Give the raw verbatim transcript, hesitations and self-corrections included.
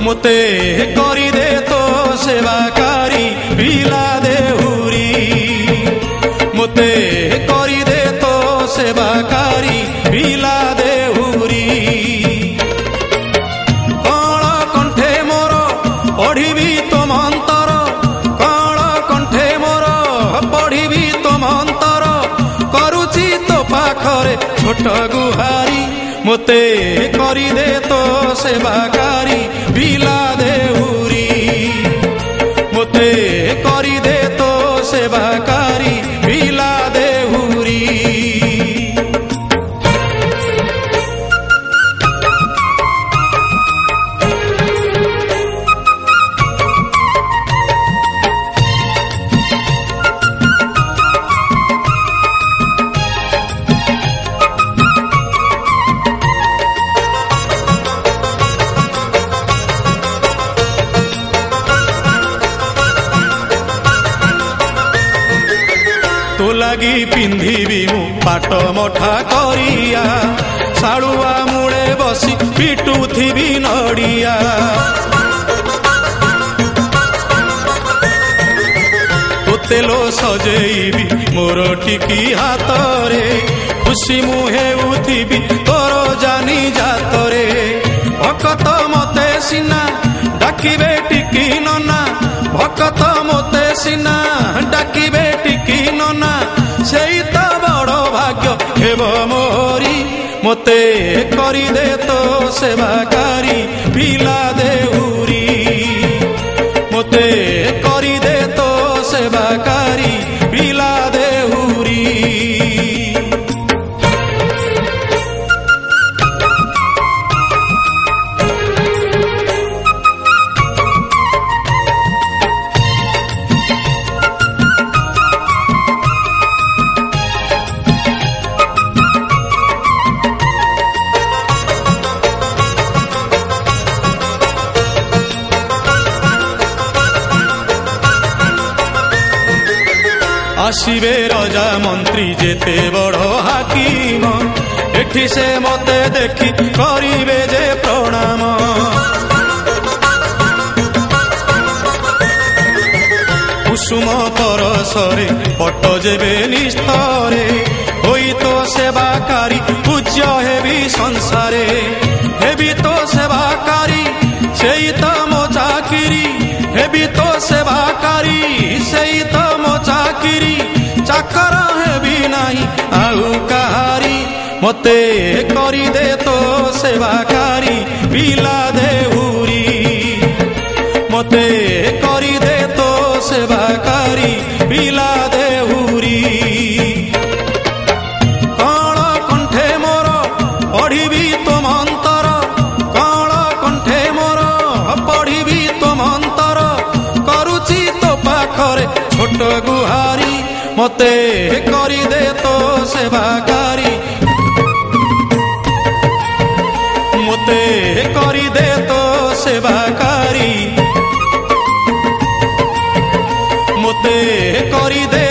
मुते करी दे तो सेवाकारी पिला देहुरी मुते करी दे तो सेवाकारी पिला देहुरी कण कंठे मोर पढ़ी तो मंतर कण कंठे मोर पढ़ी तो मंतर करुची तो पाखरे छोट गुहारी मुते करी दे तो सेवाकारी पिला देहुरी मुते करी दे तो सेवाकारी पिला देहुरी तो लगी पिंधिबी मु पाट मठा करिया साड़ुआ मूले बसी पिटुथिबी नड़िया तो तेलो सजेबी मोर टिकी हाथ रे खुशी मुहे उथिबी तोर जानी जातरे भकत मते सिना डाकिबे टिकी नना भकत मते सिना डाकिबे टिकी नना सेई तो बड़ भाग्य हेब मोरी मते करी दे तो सेवाकारी पिला देहुरी मते करी दे तो सेवाकारी पिला देहुरी आसिबे राजा मंत्री जेते बड़ हाकिम एठी से मते देखी करिबे जे प्रणाम कुसुम परसरे पट जेबे निस्तरे होई तो सेवाकारी पूज्य हेबी संसारे हेबी तो सेवाकारी सेई तो मो चाकिरी हेबी तो सेवाकारी सेई तो मो चाकिरी चाकर हेबी नाही आउ कहारी मते करी दे तो सेवाकारी पिला देहुरी मते करी दे तो सेवाकारी पिला देहुरी कण कंठे मोर पढ़ी तो मंतर कण कंठे मोर पढ़ी तो मंतर करुची तो पाखरे छोट गुहारी मते करी दे तो सेवाकारी मते करी दे तो सेवाकारी मते करी दे